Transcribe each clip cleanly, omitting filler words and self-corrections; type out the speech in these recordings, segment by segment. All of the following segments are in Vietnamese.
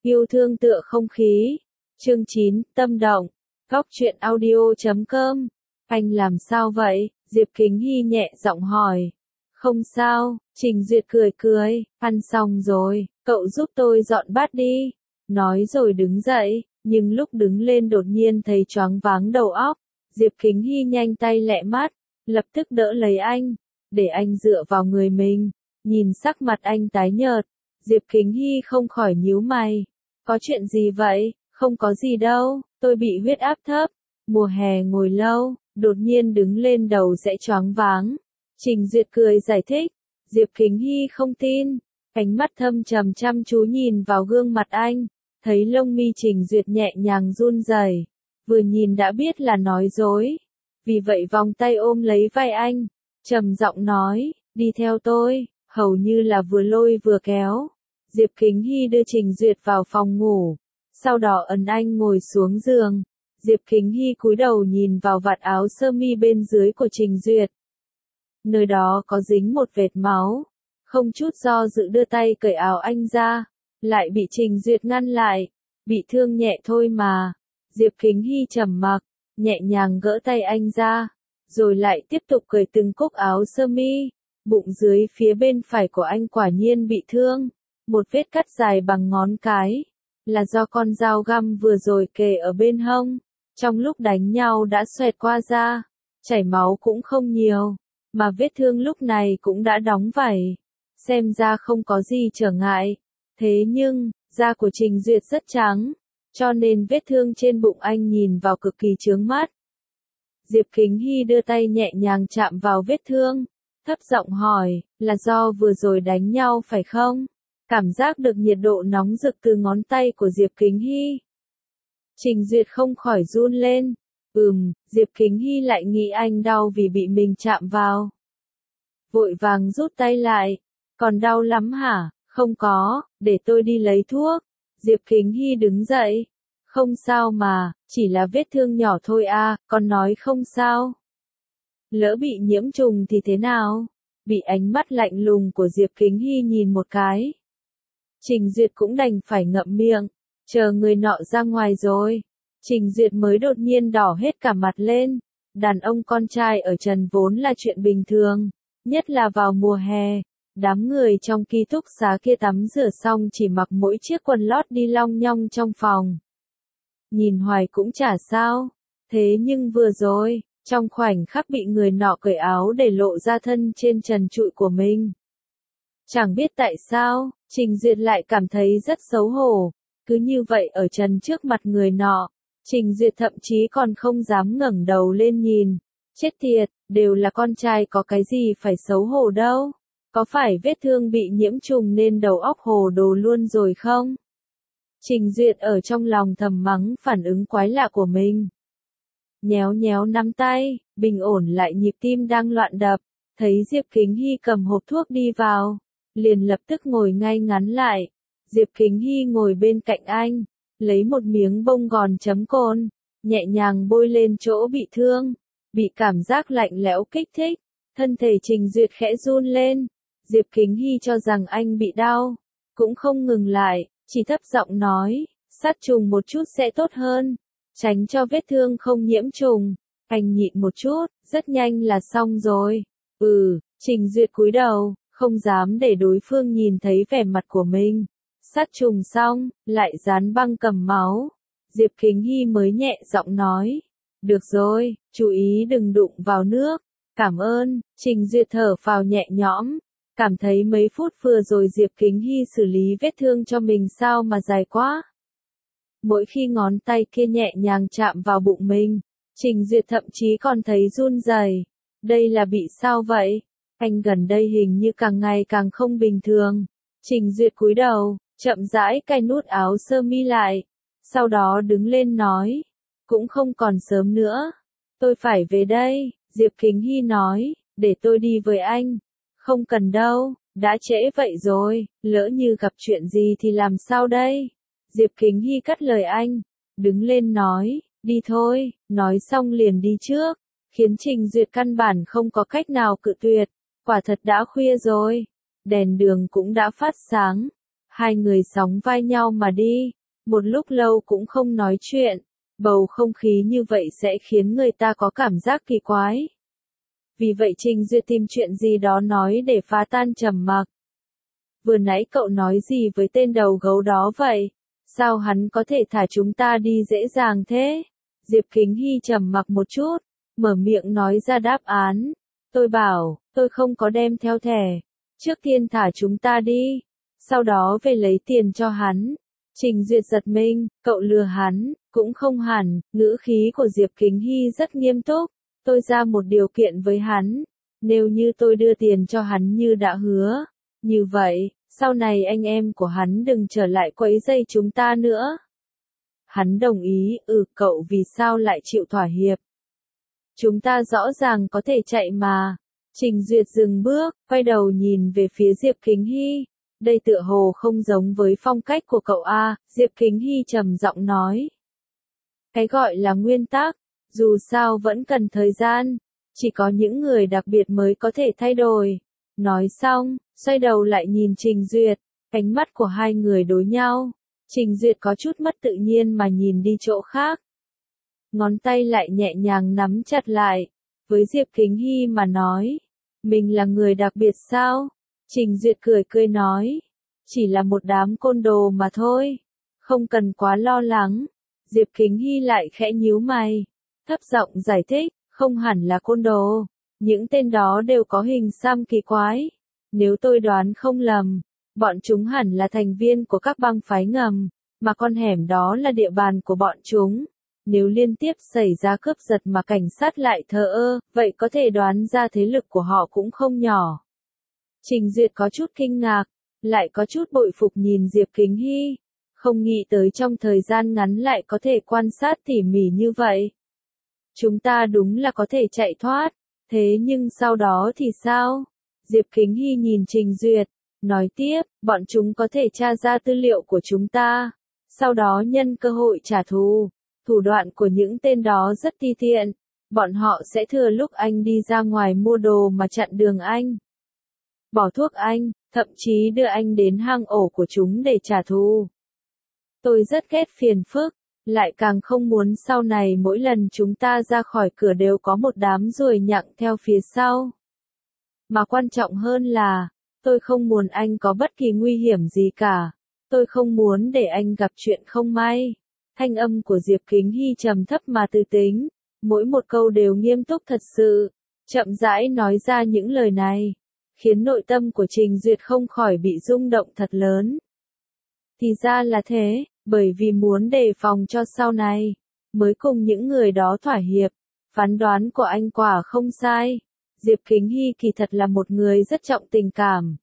Yêu thương tựa không khí. Chương 9, tâm động. Góc truyện audio.com. Anh làm sao vậy? Diệp Kính Hy nhẹ giọng hỏi. Không sao, Trình Duyệt cười cười, ăn xong rồi, cậu giúp tôi dọn bát đi. Nói rồi đứng dậy, nhưng lúc đứng lên đột nhiên thấy choáng váng đầu óc. Diệp Kính Hy nhanh tay lẹ mắt, lập tức đỡ lấy anh, để anh dựa vào người mình. Nhìn sắc mặt anh tái nhợt, Diệp Kính Hy không khỏi nhíu mày. Có chuyện gì vậy? Không có gì đâu, tôi bị huyết áp thấp. Mùa hè ngồi lâu, đột nhiên đứng lên đầu sẽ choáng váng. Trình Duyệt cười giải thích. Diệp Kính Hy không tin, ánh mắt thâm trầm chăm chú nhìn vào gương mặt anh, thấy lông mi Trình Duyệt nhẹ nhàng run rẩy, vừa nhìn đã biết là nói dối. Vì vậy vòng tay ôm lấy vai anh, trầm giọng nói, đi theo tôi, hầu như là vừa lôi vừa kéo. Diệp Kính Hy đưa Trình Duyệt vào phòng ngủ, sau đó ấn anh ngồi xuống giường. Diệp Kính Hy cúi đầu nhìn vào vạt áo sơ mi bên dưới của Trình Duyệt. Nơi đó có dính một vệt máu, không chút do dự đưa tay cởi áo anh ra, lại bị Trình Duyệt ngăn lại, bị thương nhẹ thôi mà. Diệp Kính Hy trầm mặc, nhẹ nhàng gỡ tay anh ra, rồi lại tiếp tục cởi từng cúc áo sơ mi. Bụng dưới phía bên phải của anh quả nhiên bị thương, một vết cắt dài bằng ngón cái, là do con dao găm vừa rồi kề ở bên hông, trong lúc đánh nhau đã xoẹt qua da, chảy máu cũng không nhiều, mà vết thương lúc này cũng đã đóng vảy, xem ra không có gì trở ngại. Thế nhưng, da của Trình Duyệt rất trắng, cho nên vết thương trên bụng anh nhìn vào cực kỳ chướng mắt. Diệp Kính Hy đưa tay nhẹ nhàng chạm vào vết thương, thấp giọng hỏi, là do vừa rồi đánh nhau phải không? Cảm giác được nhiệt độ nóng rực từ ngón tay của Diệp Kính Hy. Trình Duyệt không khỏi run lên. Diệp Kính Hy lại nghĩ anh đau vì bị mình chạm vào. Vội vàng rút tay lại. Còn đau lắm hả? Không có, để tôi đi lấy thuốc. Diệp Kính Hy đứng dậy. Không sao mà, chỉ là vết thương nhỏ thôi à, con nói không sao. Lỡ bị nhiễm trùng thì thế nào? Bị ánh mắt lạnh lùng của Diệp Kính Hy nhìn một cái. Trình Duyệt cũng đành phải ngậm miệng, chờ người nọ ra ngoài rồi. Trình Duyệt mới đột nhiên đỏ hết cả mặt lên. Đàn ông con trai ở trần vốn là chuyện bình thường, nhất là vào mùa hè. Đám người trong ký túc xá kia tắm rửa xong chỉ mặc mỗi chiếc quần lót đi long nhong trong phòng. Nhìn hoài cũng chả sao. Thế nhưng vừa rồi, trong khoảnh khắc bị người nọ cởi áo để lộ ra thân trên trần trụi của mình. Chẳng biết tại sao, Trình Duyệt lại cảm thấy rất xấu hổ. Cứ như vậy ở trần trước mặt người nọ, Trình Duyệt thậm chí còn không dám ngẩng đầu lên nhìn. Chết tiệt, đều là con trai có cái gì phải xấu hổ đâu. Có phải vết thương bị nhiễm trùng nên đầu óc hồ đồ luôn rồi không? Trình Duyệt ở trong lòng thầm mắng phản ứng quái lạ của mình. Nhéo nhéo nắm tay, bình ổn lại nhịp tim đang loạn đập, thấy Diệp Kính Hy cầm hộp thuốc đi vào, liền lập tức ngồi ngay ngắn lại. Diệp Kính Hy ngồi bên cạnh anh, lấy một miếng bông gòn chấm cồn, nhẹ nhàng bôi lên chỗ bị thương, bị cảm giác lạnh lẽo kích thích, thân thể Trình Duyệt khẽ run lên. Diệp Kính Hy cho rằng anh bị đau, cũng không ngừng lại, chỉ thấp giọng nói, sát trùng một chút sẽ tốt hơn, tránh cho vết thương không nhiễm trùng. Anh nhịn một chút, rất nhanh là xong rồi. Trình Duyệt cúi đầu, không dám để đối phương nhìn thấy vẻ mặt của mình. Sát trùng xong, lại dán băng cầm máu. Diệp Kính Hy mới nhẹ giọng nói, được rồi, chú ý đừng đụng vào nước. Cảm ơn. Trình Duyệt thở phào nhẹ nhõm, cảm thấy mấy phút vừa rồi Diệp Kính Hy xử lý vết thương cho mình sao mà dài quá. Mỗi khi ngón tay kia nhẹ nhàng chạm vào bụng mình, Trình Duyệt thậm chí còn thấy run rẩy. Đây là bị sao vậy? Anh gần đây hình như càng ngày càng không bình thường. Trình Duyệt cúi đầu, chậm rãi cài nút áo sơ mi lại, sau đó đứng lên nói, cũng không còn sớm nữa, tôi phải về đây. Diệp Kính Hy nói, để tôi đi với anh. Không cần đâu, đã trễ vậy rồi, lỡ như gặp chuyện gì thì làm sao đây? Diệp Kính Hy cắt lời anh, đứng lên nói, đi thôi, nói xong liền đi trước, khiến Trình Duyệt căn bản không có cách nào cự tuyệt. Quả thật đã khuya rồi, đèn đường cũng đã phát sáng. Hai người sóng vai nhau mà đi, một lúc lâu cũng không nói chuyện, bầu không khí như vậy sẽ khiến người ta có cảm giác kỳ quái. Vì vậy Trình Duyệt tìm chuyện gì đó nói để phá tan trầm mặc. Vừa nãy cậu nói gì với tên đầu gấu đó vậy? Sao hắn có thể thả chúng ta đi dễ dàng thế? Diệp Kính Hy trầm mặc một chút, mở miệng nói ra đáp án. Tôi bảo, tôi không có đem theo thẻ. Trước tiên thả chúng ta đi, sau đó về lấy tiền cho hắn. Trình Duyệt giật mình, cậu lừa hắn, cũng không hẳn, ngữ khí của Diệp Kính Hy rất nghiêm túc. Tôi ra một điều kiện với hắn, nếu như tôi đưa tiền cho hắn như đã hứa. Như vậy, sau này anh em của hắn đừng trở lại quấy rầy chúng ta nữa. Hắn đồng ý, cậu vì sao lại chịu thỏa hiệp? Chúng ta rõ ràng có thể chạy mà. Trình Duyệt dừng bước, quay đầu nhìn về phía Diệp Kính Hy. Đây tựa hồ không giống với phong cách của cậu a, Diệp Kính Hy trầm giọng nói. Cái gọi là nguyên tắc, dù sao vẫn cần thời gian, chỉ có những người đặc biệt mới có thể thay đổi. Nói xong, xoay đầu lại nhìn Trình Duyệt, ánh mắt của hai người đối nhau. Trình Duyệt có chút mất tự nhiên mà nhìn đi chỗ khác. Ngón tay lại nhẹ nhàng nắm chặt lại, với Diệp Kính Hy mà nói. Mình là người đặc biệt sao? Trình Duyệt cười cười nói. Chỉ là một đám côn đồ mà thôi. Không cần quá lo lắng. Diệp Kính Hy lại khẽ nhíu mày. Thấp giọng giải thích, không hẳn là côn đồ. Những tên đó đều có hình xăm kỳ quái. Nếu tôi đoán không lầm, bọn chúng hẳn là thành viên của các băng phái ngầm, mà con hẻm đó là địa bàn của bọn chúng. Nếu liên tiếp xảy ra cướp giật mà cảnh sát lại thờ ơ, vậy có thể đoán ra thế lực của họ cũng không nhỏ. Trình Duyệt có chút kinh ngạc, lại có chút bội phục nhìn Diệp Kính Hy. Không nghĩ tới trong thời gian ngắn lại có thể quan sát tỉ mỉ như vậy. Chúng ta đúng là có thể chạy thoát, thế nhưng sau đó thì sao? Diệp Kính Hy nhìn Trình Duyệt, nói tiếp, bọn chúng có thể tra ra tư liệu của chúng ta, sau đó nhân cơ hội trả thù. Thủ đoạn của những tên đó rất ti tiện, bọn họ sẽ thừa lúc anh đi ra ngoài mua đồ mà chặn đường anh. Bỏ thuốc anh, thậm chí đưa anh đến hang ổ của chúng để trả thù. Tôi rất ghét phiền phức, lại càng không muốn sau này mỗi lần chúng ta ra khỏi cửa đều có một đám ruồi nhặng theo phía sau. Mà quan trọng hơn là, tôi không muốn anh có bất kỳ nguy hiểm gì cả. Tôi không muốn để anh gặp chuyện không may. Thanh âm của Diệp Kính Hy trầm thấp mà tư tính, mỗi một câu đều nghiêm túc thật sự. Chậm rãi nói ra những lời này, khiến nội tâm của Trình Duyệt không khỏi bị rung động thật lớn. Thì ra là thế, bởi vì muốn đề phòng cho sau này, mới cùng những người đó thỏa hiệp. Phán đoán của anh quả không sai. Diệp Kính Hy kỳ thật là một người rất trọng tình cảm.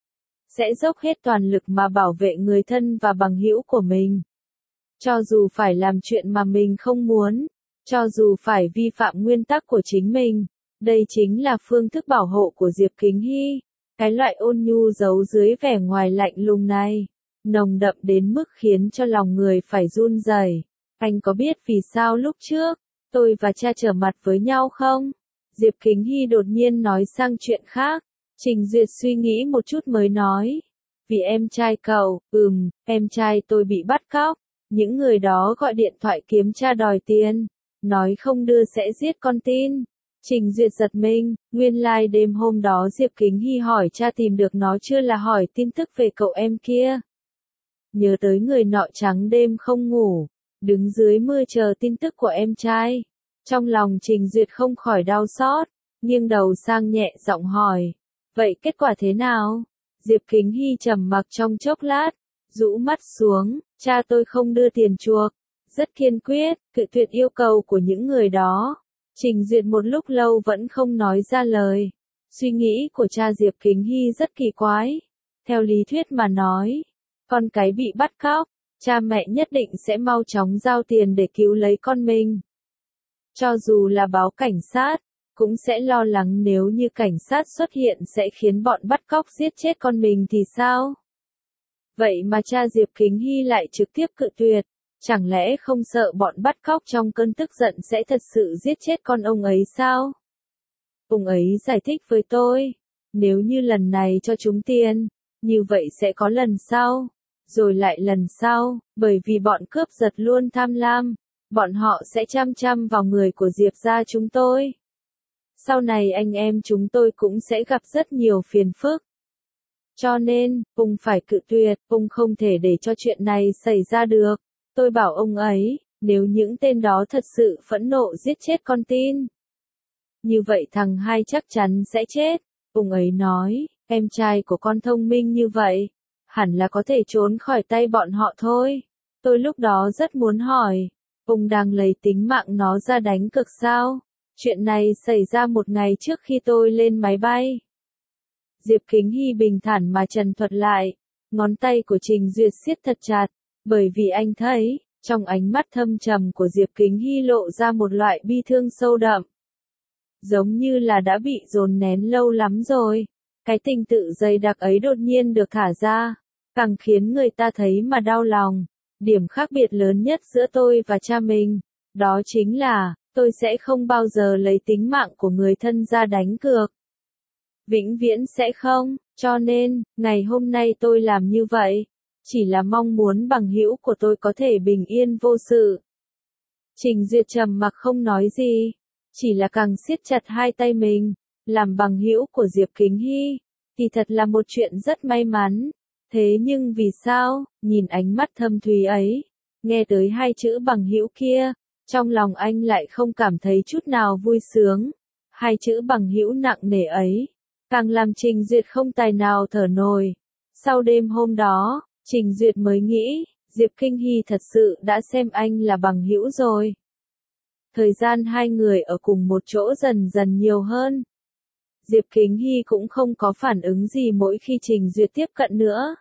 Sẽ dốc hết toàn lực mà bảo vệ người thân và bằng hữu của mình. Cho dù phải làm chuyện mà mình không muốn, cho dù phải vi phạm nguyên tắc của chính mình, đây chính là phương thức bảo hộ của Diệp Kính Hy. Cái loại ôn nhu giấu dưới vẻ ngoài lạnh lùng này, nồng đậm đến mức khiến cho lòng người phải run rẩy. Anh có biết vì sao lúc trước, tôi và cha trở mặt với nhau không? Diệp Kính Hy đột nhiên nói sang chuyện khác. Trình Duyệt suy nghĩ một chút mới nói. Vì em trai cậu, em trai tôi bị bắt cóc. Những người đó gọi điện thoại kiếm cha đòi tiền. Nói không đưa sẽ giết con tin. Trình Duyệt giật mình, nguyên lai đêm hôm đó Diệp Kính Hy hỏi cha tìm được nó chưa là hỏi tin tức về cậu em kia. Nhớ tới người nọ trắng đêm không ngủ, đứng dưới mưa chờ tin tức của em trai. Trong lòng Trình Duyệt không khỏi đau xót, nghiêng đầu sang nhẹ giọng hỏi. Vậy kết quả thế nào? Diệp Kính Hy trầm mặc trong chốc lát, rũ mắt xuống, cha tôi không đưa tiền chuộc, rất kiên quyết, cự tuyệt yêu cầu của những người đó. Trình Duyệt một lúc lâu vẫn không nói ra lời. Suy nghĩ của cha Diệp Kính Hy rất kỳ quái. Theo lý thuyết mà nói, con cái bị bắt cóc, cha mẹ nhất định sẽ mau chóng giao tiền để cứu lấy con mình. Cho dù là báo cảnh sát, cũng sẽ lo lắng nếu như cảnh sát xuất hiện sẽ khiến bọn bắt cóc giết chết con mình thì sao? Vậy mà cha Diệp Kính Hy lại trực tiếp cự tuyệt. Chẳng lẽ không sợ bọn bắt cóc trong cơn tức giận sẽ thật sự giết chết con ông ấy sao? Ông ấy giải thích với tôi, nếu như lần này cho chúng tiền, như vậy sẽ có lần sau. rồi lại lần sau, bởi vì bọn cướp giật luôn tham lam, bọn họ sẽ chăm chăm vào người của Diệp gia chúng tôi. Sau này anh em chúng tôi cũng sẽ gặp rất nhiều phiền phức. Cho nên, ông phải cự tuyệt, ông không thể để cho chuyện này xảy ra được. Tôi bảo ông ấy, nếu những tên đó thật sự phẫn nộ giết chết con tin, như vậy thằng hai chắc chắn sẽ chết. Ông ấy nói, em trai của con thông minh như vậy, hẳn là có thể trốn khỏi tay bọn họ thôi. Tôi lúc đó rất muốn hỏi, ông đang lấy tính mạng nó ra đánh cược sao? Chuyện này xảy ra một ngày trước khi tôi lên máy bay. Diệp Kính Hy bình thản mà trần thuật lại, ngón tay của Trình Duyệt siết thật chặt, bởi vì anh thấy, trong ánh mắt thâm trầm của Diệp Kính Hy lộ ra một loại bi thương sâu đậm. Giống như là đã bị dồn nén lâu lắm rồi, cái tình tự dày đặc ấy đột nhiên được thả ra, càng khiến người ta thấy mà đau lòng. Điểm khác biệt lớn nhất giữa tôi và cha mình, đó chính là, tôi sẽ không bao giờ lấy tính mạng của người thân ra đánh cược. Vĩnh viễn sẽ không, cho nên, ngày hôm nay tôi làm như vậy, chỉ là mong muốn bằng hữu của tôi có thể bình yên vô sự. Trình Duyệt trầm mặc không nói gì, chỉ là càng siết chặt hai tay mình, làm bằng hữu của Diệp Kính Hy, thì thật là một chuyện rất may mắn. Thế nhưng vì sao, nhìn ánh mắt thâm thúy ấy, nghe tới hai chữ bằng hữu kia, trong lòng anh lại không cảm thấy chút nào vui sướng. Hai chữ bằng hữu nặng nề ấy, càng làm Trình Duyệt không tài nào thở nổi. Sau đêm hôm đó, Trình Duyệt mới nghĩ, Diệp Kính Hy thật sự đã xem anh là bằng hữu rồi. Thời gian hai người ở cùng một chỗ dần dần nhiều hơn. Diệp Kính Hy cũng không có phản ứng gì mỗi khi Trình Duyệt tiếp cận nữa.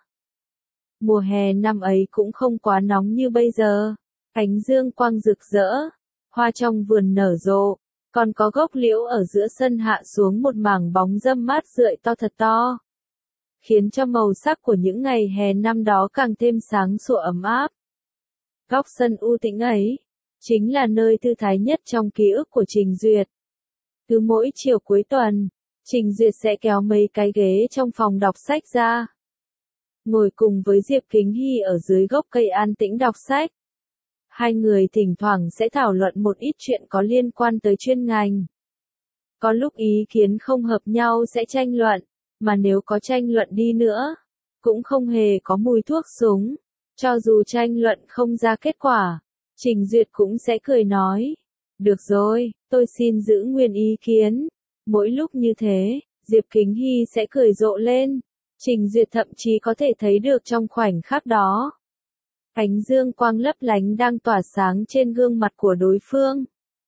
Mùa hè năm ấy cũng không quá nóng như bây giờ. Ánh dương quang rực rỡ, hoa trong vườn nở rộ, còn có gốc liễu ở giữa sân hạ xuống một mảng bóng râm mát rượi to thật to, khiến cho màu sắc của những ngày hè năm đó càng thêm sáng sủa ấm áp. Góc sân u tĩnh ấy, chính là nơi thư thái nhất trong ký ức của Trình Duyệt. Cứ mỗi chiều cuối tuần, Trình Duyệt sẽ kéo mấy cái ghế trong phòng đọc sách ra, ngồi cùng với Diệp Kính Hy ở dưới gốc cây an tĩnh đọc sách. Hai người thỉnh thoảng sẽ thảo luận một ít chuyện có liên quan tới chuyên ngành. Có lúc ý kiến không hợp nhau sẽ tranh luận, mà nếu có tranh luận đi nữa, cũng không hề có mùi thuốc súng. Cho dù tranh luận không ra kết quả, Trình Duyệt cũng sẽ cười nói, được rồi, tôi xin giữ nguyên ý kiến. Mỗi lúc như thế, Diệp Kính Hy sẽ cười rộ lên. Trình Duyệt thậm chí có thể thấy được trong khoảnh khắc đó, ánh dương quang lấp lánh đang tỏa sáng trên gương mặt của đối phương.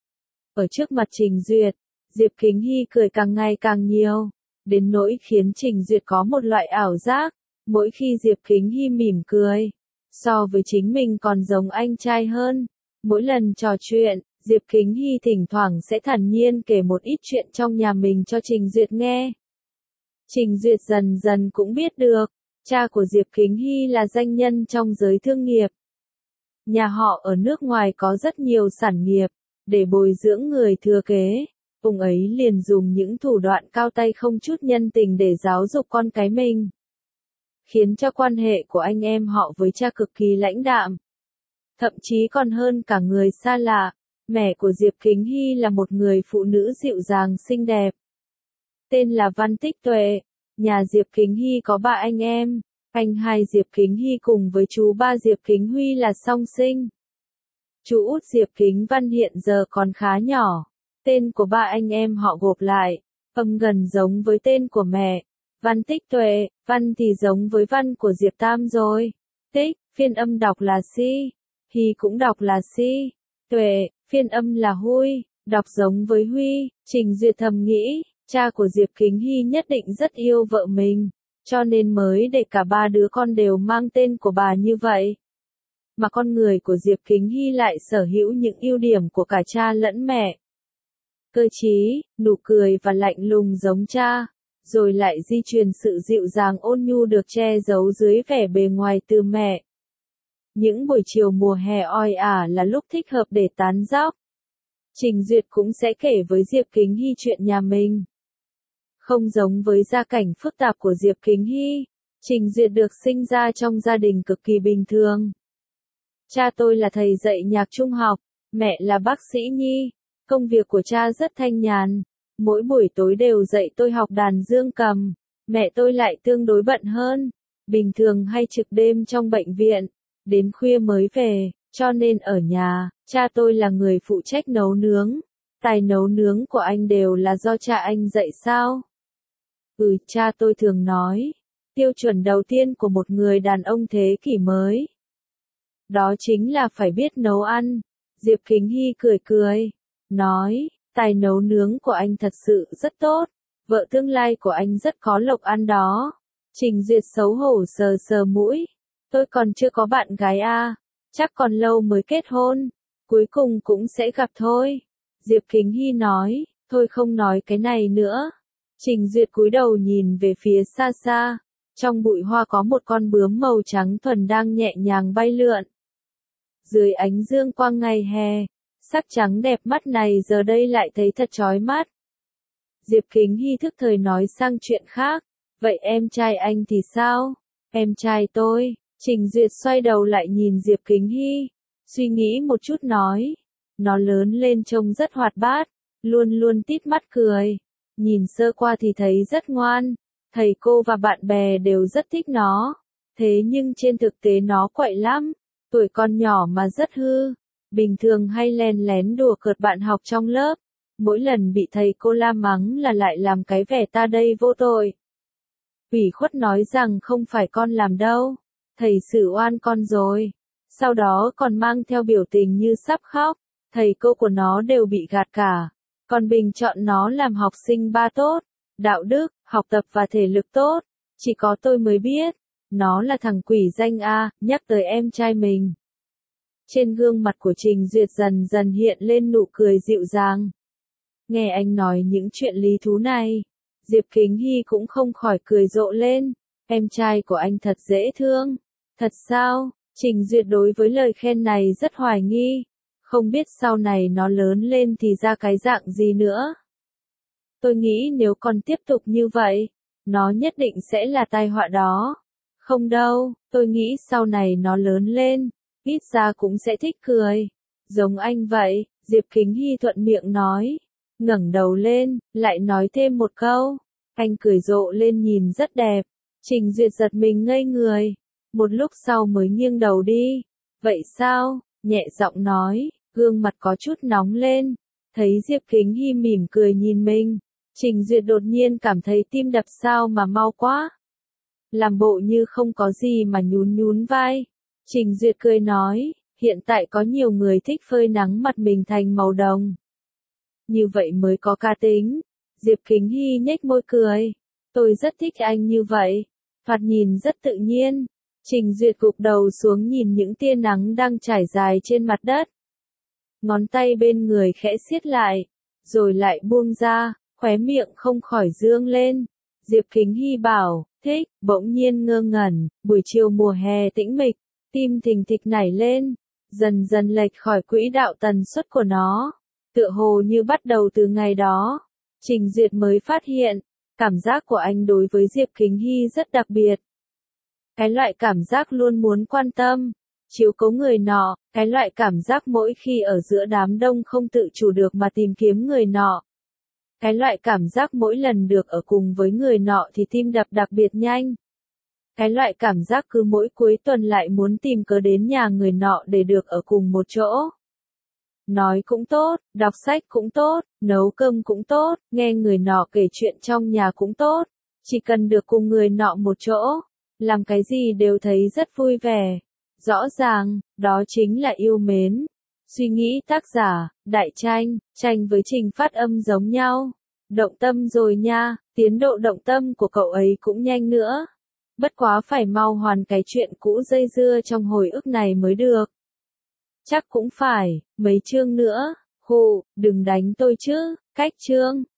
Ở trước mặt Trình Duyệt, Diệp Kính Hy cười càng ngày càng nhiều, đến nỗi khiến Trình Duyệt có một loại ảo giác, mỗi khi Diệp Kính Hy mỉm cười, so với chính mình còn giống anh trai hơn. Mỗi lần trò chuyện, Diệp Kính Hy thỉnh thoảng sẽ thản nhiên kể một ít chuyện trong nhà mình cho Trình Duyệt nghe. Trình Duyệt dần dần cũng biết được, cha của Diệp Kính Hy là danh nhân trong giới thương nghiệp. Nhà họ ở nước ngoài có rất nhiều sản nghiệp, để bồi dưỡng người thừa kế. Ông ấy liền dùng những thủ đoạn cao tay không chút nhân tình để giáo dục con cái mình, khiến cho quan hệ của anh em họ với cha cực kỳ lãnh đạm. Thậm chí còn hơn cả người xa lạ. Mẹ của Diệp Kính Hy là một người phụ nữ dịu dàng xinh đẹp, tên là Văn Tích Tuệ. Nhà Diệp Kính Hy có 3 anh em, anh hai Diệp Kính Hy cùng với chú ba Diệp Kính Huy là song sinh. Chú út Diệp Kính Văn hiện giờ còn khá nhỏ, tên của 3 anh em họ gộp lại, âm gần giống với tên của mẹ. Văn Tích Tuệ, Văn thì giống với Văn của Diệp Tam rồi. Tích, phiên âm đọc là Si, Hy cũng đọc là Si. Tuệ, phiên âm là Huy, đọc giống với Huy. Trình Duyệt thầm nghĩ, cha của Diệp Kính Hy nhất định rất yêu vợ mình, cho nên mới để cả 3 đứa con đều mang tên của bà như vậy. Mà con người của Diệp Kính Hy lại sở hữu những ưu điểm của cả cha lẫn mẹ. Cơ trí, nụ cười và lạnh lùng giống cha, rồi lại di truyền sự dịu dàng ôn nhu được che giấu dưới vẻ bề ngoài từ mẹ. Những buổi chiều mùa hè oi ả là lúc thích hợp để tán dóc. Trình Duyệt cũng sẽ kể với Diệp Kính Hy chuyện nhà mình. Không giống với gia cảnh phức tạp của Diệp Kính Hy, Trình Duyệt được sinh ra trong gia đình cực kỳ bình thường. Cha tôi là thầy dạy nhạc trung học, mẹ là bác sĩ nhi. Công việc của cha rất thanh nhàn, mỗi buổi tối đều dạy tôi học đàn dương cầm. Mẹ tôi lại tương đối bận hơn, bình thường hay trực đêm trong bệnh viện, đến khuya mới về, cho nên ở nhà, cha tôi là người phụ trách nấu nướng. Tài nấu nướng của anh đều là do cha anh dạy sao? Cha tôi thường nói, tiêu chuẩn đầu tiên của một người đàn ông thế kỷ mới. Đó chính là phải biết nấu ăn. Diệp Kính Hy cười cười, nói, tài nấu nướng của anh thật sự rất tốt, vợ tương lai của anh rất có lộc ăn đó. Trình Duyệt xấu hổ sờ sờ mũi, tôi còn chưa có bạn gái à, chắc còn lâu mới kết hôn, cuối cùng cũng sẽ gặp thôi. Diệp Kính Hy nói, thôi không nói cái này nữa. Trình Duyệt cúi đầu nhìn về phía xa xa, trong bụi hoa có một con bướm màu trắng thuần đang nhẹ nhàng bay lượn. Dưới ánh dương quang ngày hè, sắc trắng đẹp mắt này giờ đây lại thấy thật chói mắt. Diệp Kính Hy thức thời nói sang chuyện khác, vậy em trai anh thì sao? Em trai tôi, Trình Duyệt xoay đầu lại nhìn Diệp Kính Hy, suy nghĩ một chút nói, nó lớn lên trông rất hoạt bát, luôn luôn tít mắt cười, nhìn sơ qua thì thấy rất ngoan, thầy cô và bạn bè đều rất thích nó, thế nhưng trên thực tế nó quậy lắm, tuổi còn nhỏ mà rất hư, bình thường hay len lén đùa cợt bạn học trong lớp, mỗi lần bị thầy cô la mắng là lại làm cái vẻ ta đây vô tội. Ủy khuất nói rằng không phải con làm đâu, thầy xử oan con rồi, sau đó còn mang theo biểu tình như sắp khóc, thầy cô của nó đều bị gạt cả, còn bình chọn nó làm học sinh ba tốt, đạo đức, học tập và thể lực tốt, chỉ có tôi mới biết, nó là thằng quỷ danh a, nhắc tới em trai mình. Trên gương mặt của Trình Duyệt dần dần hiện lên nụ cười dịu dàng. Nghe anh nói những chuyện lý thú này, Diệp Kính Hy cũng không khỏi cười rộ lên, em trai của anh thật dễ thương. Thật sao? Trình Duyệt đối với lời khen này rất hoài nghi, không biết sau này nó lớn lên thì ra cái dạng gì nữa. Tôi nghĩ nếu còn tiếp tục như vậy, nó nhất định sẽ là tai họa đó. Không đâu, tôi nghĩ sau này nó lớn lên, ít ra cũng sẽ thích cười. Giống anh vậy, Diệp Kính Hy thuận miệng nói. Ngẩng đầu lên, lại nói thêm một câu. Anh cười rộ lên nhìn rất đẹp. Trình Duyệt giật mình ngây người. Một lúc sau mới nghiêng đầu đi. Vậy sao? Nhẹ giọng nói, gương mặt có chút nóng lên. Thấy Diệp Kính Hy mỉm cười nhìn mình. Trình Duyệt đột nhiên cảm thấy tim đập sao mà mau quá. Làm bộ như không có gì mà nhún nhún vai. Trình Duyệt cười nói, hiện tại có nhiều người thích phơi nắng mặt mình thành màu đồng. Như vậy mới có cá tính. Diệp Kính Hy nhếch môi cười. Tôi rất thích anh như vậy. Thoạt nhìn rất tự nhiên. Trình Duyệt gục đầu xuống nhìn những tia nắng đang trải dài trên mặt đất. Ngón tay bên người khẽ siết lại, rồi lại buông ra, khóe miệng không khỏi dương lên. Diệp Kính Hy bảo, thích, bỗng nhiên ngơ ngẩn, buổi chiều mùa hè tĩnh mịch, tim thình thịch nảy lên, dần dần lệch khỏi quỹ đạo tần suất của nó. Tựa hồ như bắt đầu từ ngày đó, Trình Duyệt mới phát hiện, cảm giác của anh đối với Diệp Kính Hy rất đặc biệt. Cái loại cảm giác luôn muốn quan tâm, chiếu cố người nọ, cái loại cảm giác mỗi khi ở giữa đám đông không tự chủ được mà tìm kiếm người nọ. Cái loại cảm giác mỗi lần được ở cùng với người nọ thì tim đập đặc biệt nhanh. Cái loại cảm giác cứ mỗi cuối tuần lại muốn tìm cớ đến nhà người nọ để được ở cùng một chỗ. Nói cũng tốt, đọc sách cũng tốt, nấu cơm cũng tốt, nghe người nọ kể chuyện trong nhà cũng tốt. Chỉ cần được cùng người nọ một chỗ, làm cái gì đều thấy rất vui vẻ. Rõ ràng, đó chính là yêu mến. Suy nghĩ tác giả, Đại Tranh, Tranh với Trình phát âm giống nhau. Động tâm rồi nha, tiến độ động tâm của cậu ấy cũng nhanh nữa. Bất quá phải mau hoàn cái chuyện cũ dây dưa trong hồi ức này mới được. Chắc cũng phải, mấy chương nữa, hù, đừng đánh tôi chứ, cách chương.